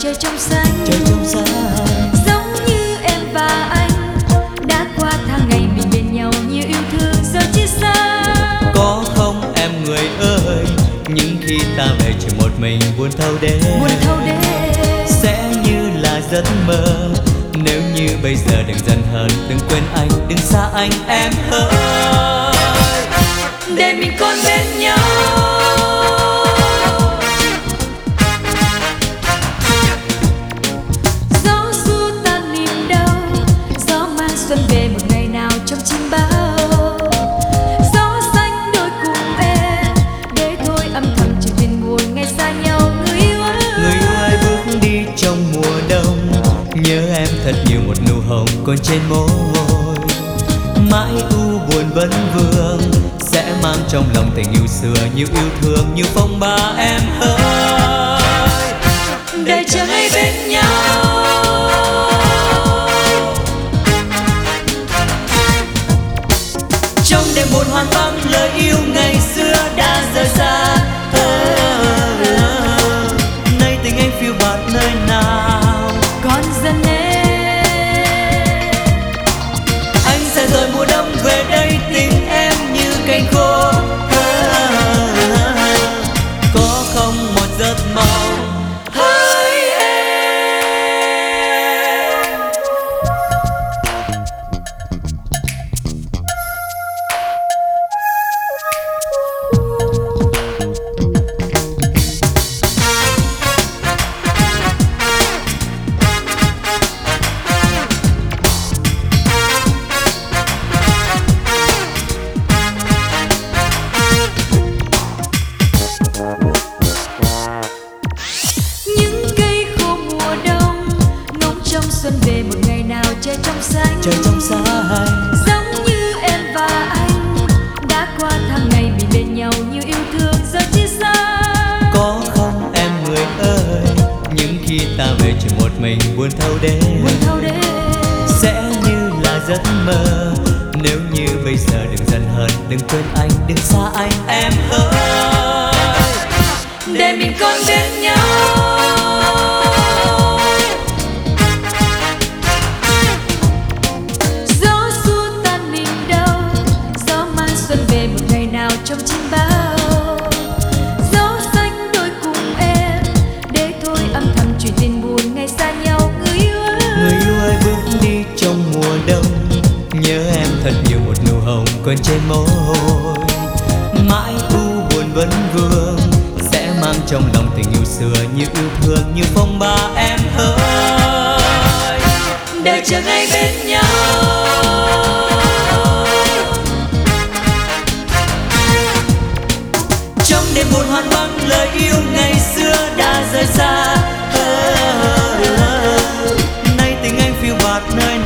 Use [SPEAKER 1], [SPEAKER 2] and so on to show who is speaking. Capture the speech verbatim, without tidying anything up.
[SPEAKER 1] trời trong xanh,
[SPEAKER 2] trời trong xanh.
[SPEAKER 1] giống như em và anh đã qua tháng ngày mình bên nhau, như yêu thương giờ chia xa.
[SPEAKER 2] Có không em người ơi, những khi ta về chỉ một mình buồn thâu đêm,
[SPEAKER 1] buồn thâu đêm
[SPEAKER 2] sẽ như là giấc mơ. Nếu như bây giờ đừng giận hờn, đừng quên anh, đừng xa anh em ơi,
[SPEAKER 1] để mình còn bên nhau. Gió xua tan niềm đau, gió mang xuân về một ngày nào trong chim bao. Gió xanh đôi cùng em, để thôi âm thầm chuyện viên buồn ngày xa nhau. Người yêu ơi,
[SPEAKER 2] người yêu ơi bước đi trong mùa đông, nhớ em thật nhiều một nụ hồng còn trên môi. Mãi u buồn vấn vương, sẽ mang trong lòng tình yêu xưa, nhiều yêu thương như phong ba em ơi,
[SPEAKER 1] để chờ ngày bên nhau.
[SPEAKER 2] trong đêm buồn hoang vắng, lời yêu ngày xưa đã rời xa. Nay tình anh phiêu bạt nơi nào,
[SPEAKER 1] Còn dần em,
[SPEAKER 2] anh sẽ rồi mùa đông về đây, tình em như cành khô. Có không một giấc mộng hỡi em.
[SPEAKER 1] những cây khô mùa đông ngóng trong xuân về một ngày nào trời trong xanh,
[SPEAKER 2] Trời trong xanh,
[SPEAKER 1] giống như em và anh đã qua tháng ngày mình bên nhau, như yêu thương giờ chia xa.
[SPEAKER 2] có không em người ơi, những khi ta về chỉ một mình buồn thâu đêm,
[SPEAKER 1] buồn thâu đêm
[SPEAKER 2] sẽ như là giấc mơ. Nếu như bây giờ đừng giận hờn, đừng quên anh, đừng xa anh em ơi,
[SPEAKER 1] để mình còn bên nhau. Gió xua tan niềm đau, gió mang xuân về một ngày nào trong chim bao. Gió xanh đôi cùng em, để thôi âm thầm chuyện tình buồn ngày xa nhau. Người yêu ơi,
[SPEAKER 2] người yêu ơi bước đi trong mùa đông, nhớ em thật nhiều một nụ hồng còn trên môi. Mãi u buồn vấn vương, sẽ mang trong lòng tình yêu xưa, như yêu thương như phong ba em ơi,
[SPEAKER 1] để chờ ngày bên nhau.
[SPEAKER 2] trong đêm buồn hoang vắng, lời yêu ngày xưa đã rời xa. Nay tình anh phiêu bạt nơi